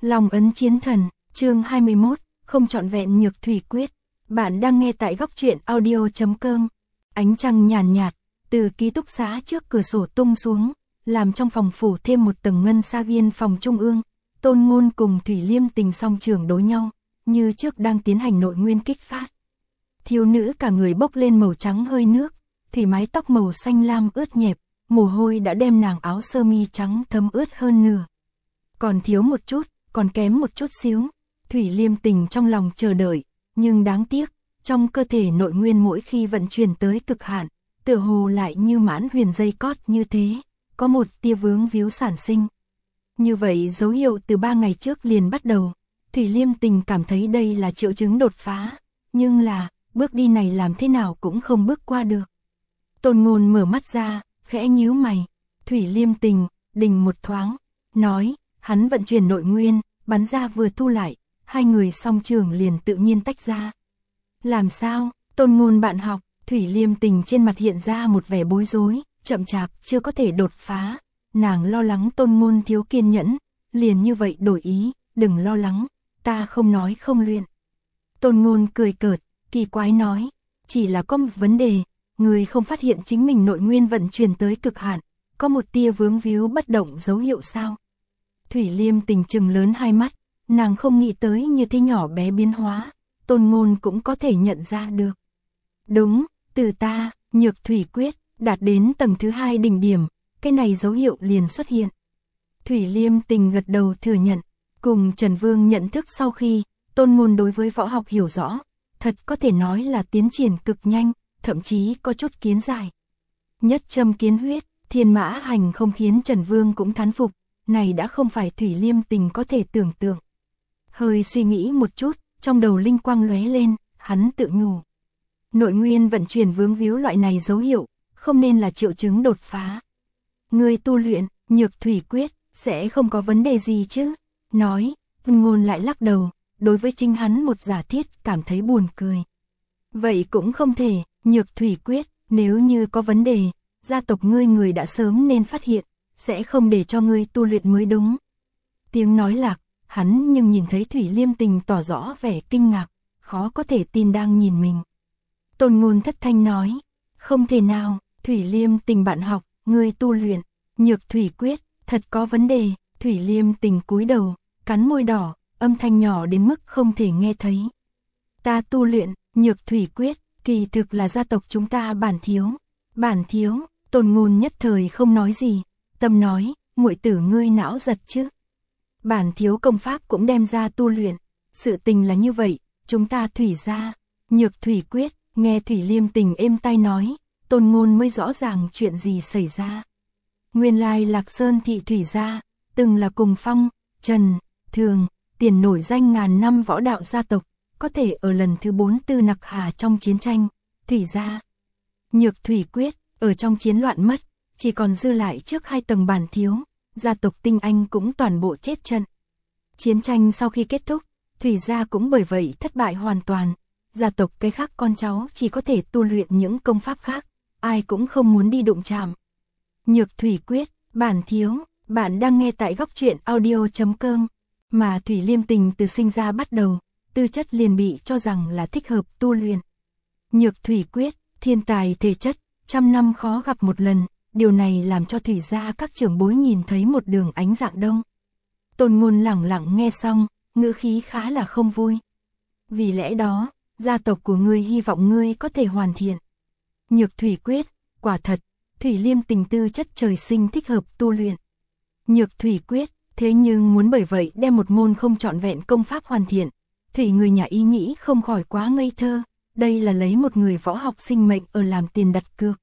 Long ấn chiến thần, chương 21, không trọn vẹn nhược thủy quyết. Bạn đang nghe tại góc truyện audio.com. Ánh trăng nhàn nhạt, từ ký túc xá trước cửa sổ tung xuống, làm trong phòng phủ thêm một tầng ngân sa viên phòng trung ương. Tôn Ngôn cùng Thủy Liêm Tình song trường đối nhau, như trước đang tiến hành nội nguyên kích phát. Thiếu nữ cả người bốc lên màu trắng hơi nước, thủy mái tóc màu xanh lam ướt nhẹp, mồ hôi đã đem nàng áo sơ mi trắng thấm ướt hơn nửa. Còn thiếu một chút, còn kém một chút xíu. Thủy Liêm Tình trong lòng chờ đợi, nhưng đáng tiếc, trong cơ thể nội nguyên mỗi khi vận chuyển tới cực hạn, tựa hồ lại như mãn huyền dây cót như thế, có một tia vướng víu sản sinh. Như vậy dấu hiệu từ 3 ngày trước liền bắt đầu. Thủy Liêm Tình cảm thấy đây là triệu chứng đột phá, nhưng là, bước đi này làm thế nào cũng không bước qua được. Tôn Ngôn mở mắt ra, khẽ nhíu mày. Thủy Liêm Tình, đình một thoáng, nói, hắn vận chuyển nội nguyên, bắn ra vừa thu lại, hai người song trường liền tự nhiên tách ra. Làm sao? Tôn Ngôn bạn học. Thủy Liêm Tình trên mặt hiện ra một vẻ bối rối, chậm chạp, chưa có thể đột phá. Nàng lo lắng Tôn Ngôn thiếu kiên nhẫn, liền như vậy đổi ý, đừng lo lắng, ta không nói không luyện. Tôn Ngôn cười cợt, kỳ quái nói, chỉ là có một vấn đề, người không phát hiện chính mình nội nguyên vận chuyển tới cực hạn, có một tia vướng víu bất động dấu hiệu sao? Thủy Liêm Tình trừng lớn hai mắt, nàng không nghĩ tới như thế nhỏ bé biến hóa, Tôn Ngôn cũng có thể nhận ra được. Đúng, từ ta, nhược thủy quyết, đạt đến tầng thứ 2 đỉnh điểm, cái này dấu hiệu liền xuất hiện. Thủy Liêm Tình gật đầu thừa nhận, cùng Trần Vương nhận thức sau khi, Tôn Ngôn đối với võ học hiểu rõ, thật có thể nói là tiến triển cực nhanh, thậm chí có chút kiến giải. Nhất châm kiến huyết, thiên mã hành không khiến Trần Vương cũng thán phục, này đã không phải Thủy Liêm Tình có thể tưởng tượng. Hơi suy nghĩ một chút, trong đầu linh quang lóe lên, hắn tự nhủ. Nội nguyên vận chuyển vướng víu loại này dấu hiệu, không nên là triệu chứng đột phá. Người tu luyện, nhược thủy quyết, sẽ không có vấn đề gì chứ? Nói, Ngôn lại lắc đầu, đối với chính hắn một giả thiết cảm thấy buồn cười. Vậy cũng không thể, nhược thủy quyết, nếu như có vấn đề, gia tộc ngươi người đã sớm nên phát hiện, sẽ không để cho ngươi tu luyện mới đúng. Tiếng nói lạc, hắn nhưng nhìn thấy Thủy Liêm Tình tỏ rõ vẻ kinh ngạc, khó có thể tin đang nhìn mình. Tôn Ngôn thất thanh nói, không thể nào, Thủy Liêm Tình bạn học, ngươi tu luyện, nhược thủy quyết, thật có vấn đề. Thủy Liêm Tình cúi đầu, cắn môi đỏ, âm thanh nhỏ đến mức không thể nghe thấy. Ta tu luyện, nhược thủy quyết, kỳ thực là gia tộc chúng ta bản thiếu. Bản thiếu, Tôn Ngôn nhất thời không nói gì, tâm nói, muội tử ngươi não giật chứ. Bản thiếu công pháp cũng đem ra tu luyện, sự tình là như vậy, chúng ta thủy gia, nhược thủy quyết, nghe Thủy Liêm Tình êm tai nói, Tôn Ngôn mới rõ ràng chuyện gì xảy ra. Nguyên lai Lạc Sơn thị thủy gia, từng là cùng Phong, Trần, Thường, Tiền nổi danh ngàn năm võ đạo gia tộc, có thể ở lần thứ 4 tư nặc hà trong chiến tranh, thủy gia. Nhược thủy quyết, ở trong chiến loạn mất, chỉ còn dư lại trước 2 tầng bản thiếu, gia tộc tinh anh cũng toàn bộ chết trận. Chiến tranh sau khi kết thúc, thủy gia cũng bởi vậy thất bại hoàn toàn, gia tộc cái khác con cháu chỉ có thể tu luyện những công pháp khác, ai cũng không muốn đi đụng chạm. Nhược thủy quyết, bản thiếu, bạn đang nghe tại góc truyện audio.com, mà Thủy Liêm Tình từ sinh ra bắt đầu, tư chất liền bị cho rằng là thích hợp tu luyện. Nhược thủy quyết, thiên tài thể chất, trăm năm khó gặp một lần, điều này làm cho thủy gia các trưởng bối nhìn thấy một đường ánh dạng đông. Tôn Ngôn lẳng lặng nghe xong, ngữ khí khá là không vui. Vì lẽ đó, gia tộc của ngươi hy vọng ngươi có thể hoàn thiện. Nhược thủy quyết, quả thật, Thủy Liêm Tình tư chất trời sinh thích hợp tu luyện. Nhược thủy quyết, thế nhưng muốn bởi vậy đem một môn không trọn vẹn công pháp hoàn thiện, Thủy người nhà ý nghĩ không khỏi quá ngây thơ, đây là lấy một người võ học sinh mệnh ở làm tiền đặt cược.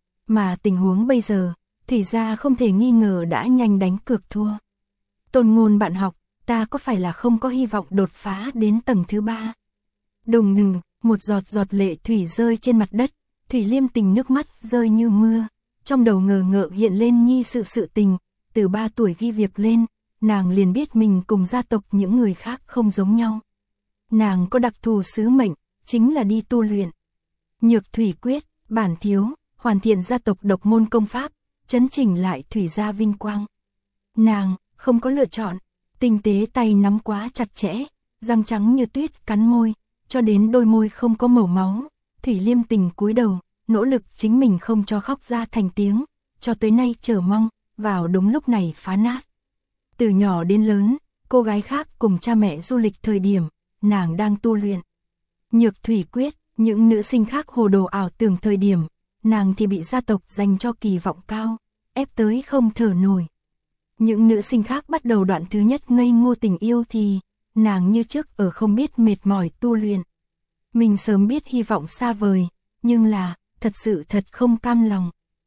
Mà tình huống bây giờ, Thủy gia không thể nghi ngờ đã nhanh đánh cược thua. Tôn Ngôn bạn học, ta có phải là không có hy vọng đột phá đến tầng thứ 3? Đùng đùng, một giọt giọt lệ thủy rơi trên mặt đất, Thủy Liêm Tình nước mắt rơi như mưa, trong đầu ngờ ngợ hiện lên nhi sự tình, từ 3 tuổi ghi việc lên, nàng liền biết mình cùng gia tộc những người khác không giống nhau. Nàng có đặc thù sứ mệnh, chính là đi tu luyện. Nhược thủy quyết, bản thiếu, hoàn thiện gia tộc độc môn công pháp, chấn chỉnh lại thủy gia vinh quang. Nàng không có lựa chọn, Tinh tế tay nắm quá chặt chẽ, răng trắng như tuyết cắn môi, cho đến đôi môi không có màu máu. Thủy Liêm Tình cúi đầu, nỗ lực chính mình không cho khóc ra thành tiếng, cho tới nay chờ mong, vào đúng lúc này phá nát. Từ nhỏ đến lớn, cô gái khác cùng cha mẹ du lịch thời điểm, nàng đang tu luyện Nhược Thủy Quyết, những nữ sinh khác hồ đồ ảo tưởng thời điểm, nàng thì bị gia tộc dành cho kỳ vọng cao, ép tới không thở nổi. Những nữ sinh khác bắt đầu đoạn thứ nhất ngây ngô tình yêu thì, nàng như trước ở không biết mệt mỏi tu luyện. Mình sớm biết hy vọng xa vời, nhưng là, thật sự thật không cam lòng.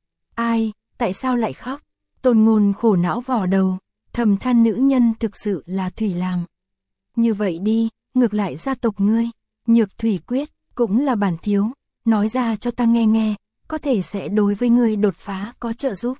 Ai, tại sao lại khóc? Tôn Ngôn khổ não vò đầu, thầm than nữ nhân thực sự là Thủy làm. Như vậy đi, ngược lại gia tộc ngươi, Nhược Thủy Quyết, cũng là bản thiếu, nói ra cho ta nghe nghe, có thể sẽ đối với ngươi đột phá có trợ giúp.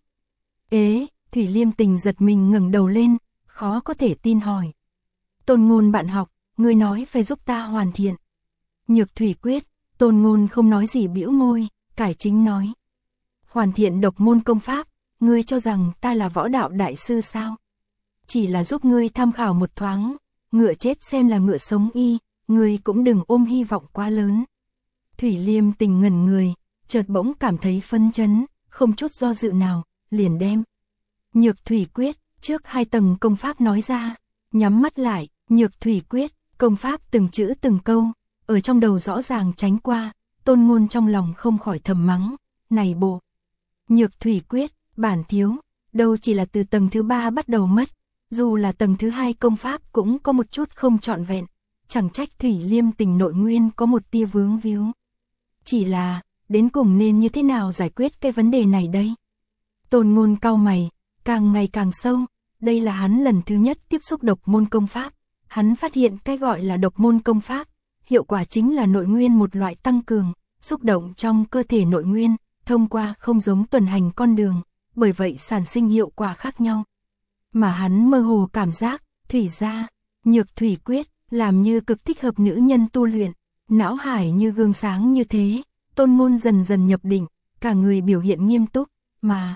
Ế, Thủy Liêm Tình giật mình ngẩng đầu lên, khó có thể tin hỏi. Tôn Ngôn bạn học, ngươi nói phải giúp ta hoàn thiện. Nhược Thủy Quyết, Tôn Ngôn không nói gì bĩu môi, cải chính nói. Hoàn thiện độc môn công pháp, ngươi cho rằng ta là võ đạo đại sư sao? Chỉ là giúp ngươi tham khảo một thoáng, ngựa chết xem là ngựa sống y, ngươi cũng đừng ôm hy vọng quá lớn. Thủy Liêm Tình ngẩn người, chợt bỗng cảm thấy phấn chấn, không chút do dự nào, liền đem Nhược Thủy Quyết, trước 2 tầng công pháp nói ra, nhắm mắt lại, Nhược Thủy Quyết, công pháp từng chữ từng câu, ở trong đầu rõ ràng tránh qua, Tôn Ngôn trong lòng không khỏi thầm mắng, này bộ Nhược Thủy Quyết, bản thiếu, đâu chỉ là từ tầng thứ 3 bắt đầu mất, dù là tầng thứ 2 công pháp cũng có một chút không trọn vẹn, chẳng trách Thủy Liêm Tình nội nguyên có một tia vướng víu. Chỉ là, đến cùng nên như thế nào giải quyết cái vấn đề này đây? Tôn Ngôn cau mày, càng ngày càng sâu, đây là hắn lần thứ nhất tiếp xúc độc môn công pháp, hắn phát hiện cái gọi là độc môn công pháp, hiệu quả chính là nội nguyên một loại tăng cường, xúc động trong cơ thể nội nguyên, thông qua không giống tuần hành con đường, bởi vậy sản sinh hiệu quả khác nhau. Mà hắn mơ hồ cảm giác, Thủy gia, Nhược Thủy Quyết, làm như cực thích hợp nữ nhân tu luyện, não hải như gương sáng như thế, Tôn Ngôn dần dần nhập định, cả người biểu hiện nghiêm túc, mà.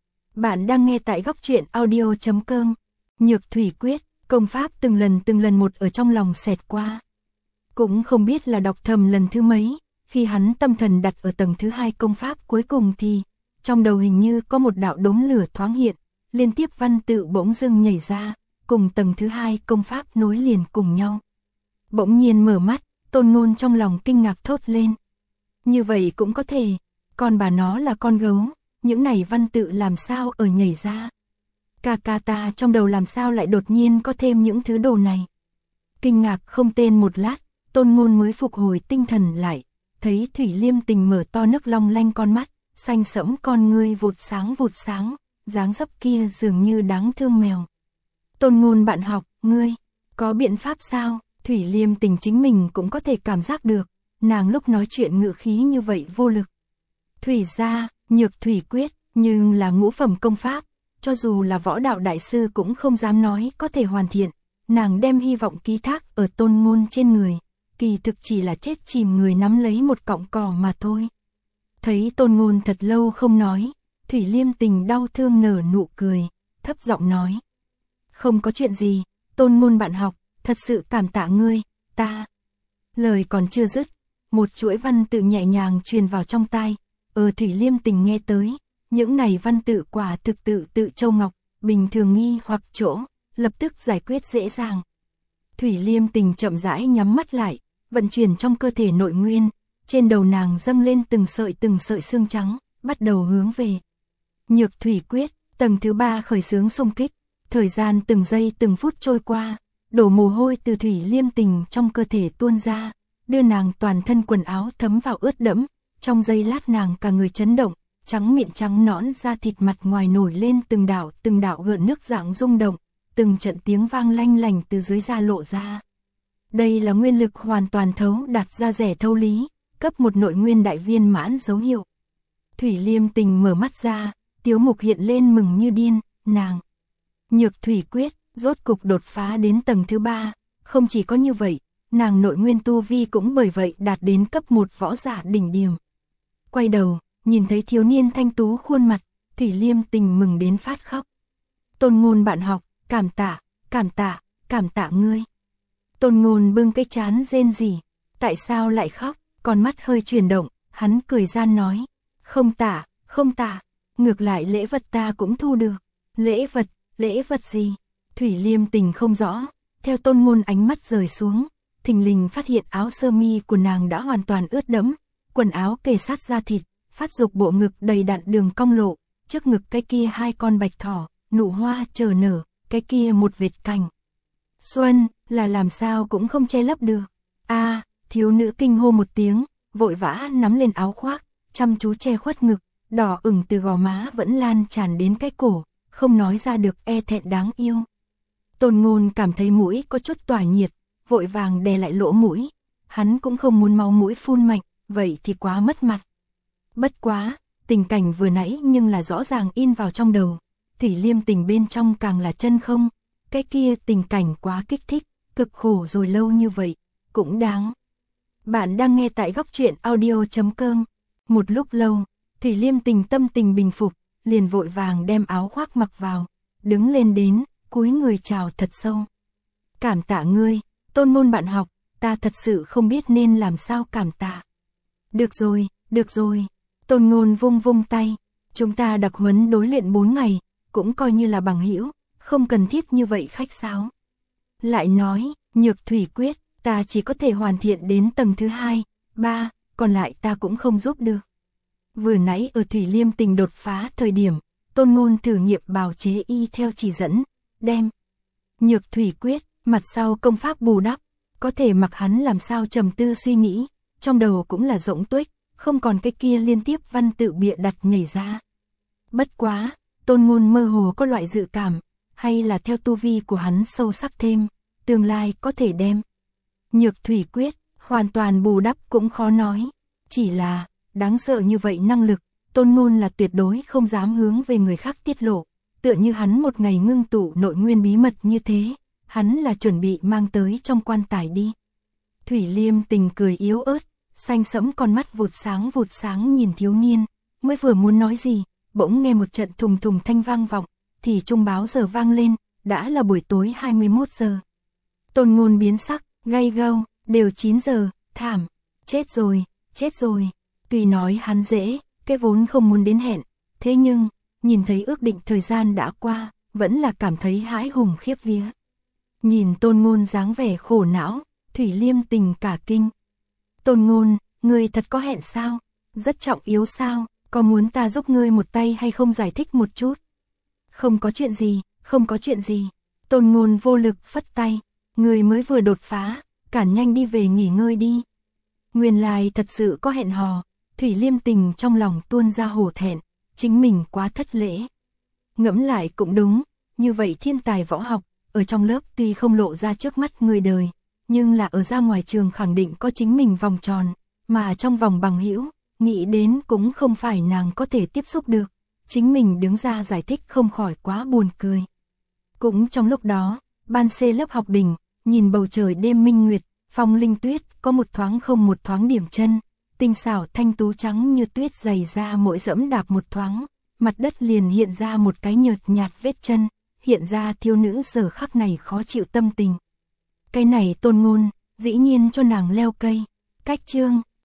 Bạn đang nghe tại góc truyện audio.com, Nhược Thủy Quyết, công pháp từng lần một ở trong lòng xẹt qua. Cũng không biết là đọc thầm lần thứ mấy, khi hắn tâm thần đặt ở tầng thứ 2 công pháp cuối cùng thì, trong đầu hình như có một đạo đốm lửa thoáng hiện, liên tiếp văn tự bỗng dưng nhảy ra, cùng tầng thứ 2 công pháp nối liền cùng nhau. Bỗng nhiên mở mắt, Tôn Ngôn trong lòng kinh ngạc thốt lên. Như vậy cũng có thể, còn bà nó là con gấu, những này văn tự làm sao ở nhảy ra. Ca ta trong đầu làm sao lại đột nhiên có thêm những thứ đồ này. Kinh ngạc không tên một lát, Tôn Ngôn mới phục hồi tinh thần lại, thấy Thủy Liêm Tình mở to nước long lanh con mắt, xanh sẫm con ngươi vụt sáng, dáng dấp kia dường như đáng thương mèo. Tôn Ngôn bạn học, ngươi, có biện pháp sao? Thủy Liêm Tình chính mình cũng có thể cảm giác được, nàng lúc nói chuyện ngữ khí như vậy vô lực. Thủy gia, Nhược Thủy Quyết, nhưng là ngũ phẩm công pháp, cho dù là võ đạo đại sư cũng không dám nói có thể hoàn thiện, nàng đem hy vọng ký thác ở Tôn Ngôn trên người, kỳ thực chỉ là chết chìm người nắm lấy một cọng cỏ mà thôi. Thấy Tôn Ngôn thật lâu không nói, Thủy Liêm Tình đau thương nở nụ cười, thấp giọng nói. Không có chuyện gì, Tôn Ngôn bạn học, thật sự cảm tạ ngươi, ta. Lời còn chưa dứt, một chuỗi văn tự nhẹ nhàng truyền vào trong tai, Thủy Liêm Tình nghe tới, những này văn tự quả thực tự châu ngọc, bình thường nghi hoặc chỗ, lập tức giải quyết dễ dàng. Thủy Liêm Tình chậm rãi nhắm mắt lại, vận chuyển trong cơ thể nội nguyên, trên đầu nàng dâng lên từng sợi xương trắng, bắt đầu hướng về Nhược Thủy Quyết, tầng thứ 3 khởi xướng xung kích, thời gian từng giây từng phút trôi qua, đổ mồ hôi từ Thủy Liêm Tình trong cơ thể tuôn ra, đưa nàng toàn thân quần áo thấm vào ướt đẫm, trong giây lát nàng cả người chấn động, trắng miệng trắng nõn da thịt mặt ngoài nổi lên từng đạo gợn nước dạng rung động, từng trận tiếng vang lanh lành từ dưới da lộ ra. Đây là nguyên lực hoàn toàn thấu đạt ra rẻ thâu lý, cấp một nội nguyên đại viên mãn dấu hiệu. Thủy Liêm Tình mở mắt ra, tiếu mục hiện lên mừng như điên, nàng. Nhược Thủy Quyết, rốt cục đột phá đến tầng thứ 3, không chỉ có như vậy, nàng nội nguyên tu vi cũng bởi vậy đạt đến cấp 1 võ giả đỉnh điểm. Quay đầu, nhìn thấy thiếu niên thanh tú khuôn mặt, Thủy Liêm Tình mừng đến phát khóc. Tôn Ngôn bạn học, cảm tạ, cảm tạ ngươi. Tôn Ngôn bưng cái trán rên rỉ, tại sao lại khóc, con mắt hơi chuyển động, hắn cười gian nói, không tạ, ngược lại lễ vật ta cũng thu được. Lễ vật gì? Thủy Liêm Tình không rõ, theo Tôn Ngôn ánh mắt rời xuống, thình lình phát hiện áo sơ mi của nàng đã hoàn toàn ướt đẫm, quần áo kề sát da thịt, phát dục bộ ngực đầy đặn đường cong lộ, trước ngực cái kia 2 con bạch thỏ, nụ hoa chờ nở, cái kia một vệt cành xuân, là làm sao cũng không che lấp được. Thiếu nữ kinh hô một tiếng, vội vã nắm lên áo khoác, chăm chú che khuất ngực, đỏ ửng từ gò má vẫn lan tràn đến cái cổ, không nói ra được e thẹn đáng yêu. Tôn Ngôn cảm thấy mũi có chút tỏa nhiệt, vội vàng đè lại lỗ mũi, hắn cũng không muốn máu mũi phun mạnh, vậy thì quá mất mặt. Bất quá, tình cảnh vừa nãy nhưng là rõ ràng in vào trong đầu, Thủy Liêm Tình bên trong càng là chân không, cái kia tình cảnh quá kích thích, cực khổ rồi lâu như vậy, cũng đáng. Bạn đang nghe tại góc truyện audio.com. Một lúc lâu, Thủy Liêm Tình tâm tình bình phục, liền vội vàng đem áo khoác mặc vào, đứng lên đến, cúi người chào thật sâu. Cảm tạ ngươi, Tôn Ngôn bạn học, ta thật sự không biết nên làm sao cảm tạ. Được rồi, Tôn Ngôn vung vung tay, chúng ta đặc huấn đối luyện 4 ngày, cũng coi như là bằng hữu, không cần thiết như vậy khách sáo. Lại nói, nhược thủy quyết, ta chỉ có thể hoàn thiện đến tầng thứ 2, 3, còn lại ta cũng không giúp được. Vừa nãy ở Thủy Liêm Tình đột phá thời điểm, Tôn Ngôn thử nghiệm bào chế y theo chỉ dẫn, đem nhược thủy quyết, mặt sau công pháp bù đắp, có thể mặc hắn làm sao trầm tư suy nghĩ, trong đầu cũng là rỗng tuếch, không còn cái kia liên tiếp văn tự bịa đặt nhảy ra. Bất quá, Tôn Ngôn mơ hồ có loại dự cảm, hay là theo tu vi của hắn sâu sắc thêm, tương lai có thể đem nhược thủy quyết, hoàn toàn bù đắp cũng khó nói. Chỉ là, đáng sợ như vậy năng lực, Tôn Ngôn là tuyệt đối không dám hướng về người khác tiết lộ, tựa như hắn một ngày ngưng tụ nội nguyên bí mật như thế, hắn là chuẩn bị mang tới trong quan tài đi. Thủy Liêm Tình cười yếu ớt, xanh sẫm con mắt vụt sáng nhìn thiếu niên, mới vừa muốn nói gì, bỗng nghe một trận thùng thùng thanh vang vọng, thì trung báo giờ vang lên, đã là buổi tối 21 giờ. Tôn Ngôn biến sắc, gay gâu, đều 9 giờ, thảm, chết rồi. Tuy nói hắn dễ, cái vốn không muốn đến hẹn, thế nhưng, nhìn thấy ước định thời gian đã qua, vẫn là cảm thấy hãi hùng khiếp vía. Nhìn Tôn Ngôn dáng vẻ khổ não, Thủy Liêm Tình cả kinh. Tôn Ngôn, ngươi thật có hẹn sao? Rất trọng yếu sao? Có muốn ta giúp ngươi một tay hay không, giải thích một chút? Không có chuyện gì. Tôn Ngôn vô lực phất tay, ngươi mới vừa đột phá, cản nhanh đi về nghỉ ngơi đi. Nguyên lai thật sự có hẹn hò, Thủy Liêm Tình trong lòng tuôn ra hổ thẹn, chính mình quá thất lễ. Ngẫm lại cũng đúng, như vậy thiên tài võ học, ở trong lớp tuy không lộ ra trước mắt người đời, nhưng là ở ra ngoài trường khẳng định có chính mình vòng tròn, mà trong vòng bằng hữu, nghĩ đến cũng không phải nàng có thể tiếp xúc được, chính mình đứng ra giải thích không khỏi quá buồn cười. Cũng trong lúc đó, ban C lớp học đỉnh, nhìn bầu trời đêm minh nguyệt, Phong Linh Tuyết có một thoáng không một thoáng điểm chân, tinh xảo thanh tú trắng như tuyết dày ra mỗi dẫm đạp một thoáng, mặt đất liền hiện ra một cái nhợt nhạt vết chân, hiện ra thiếu nữ giờ khắc này khó chịu tâm tình. Cái này Tôn Ngôn, dĩ nhiên cho nàng leo cây, cách chương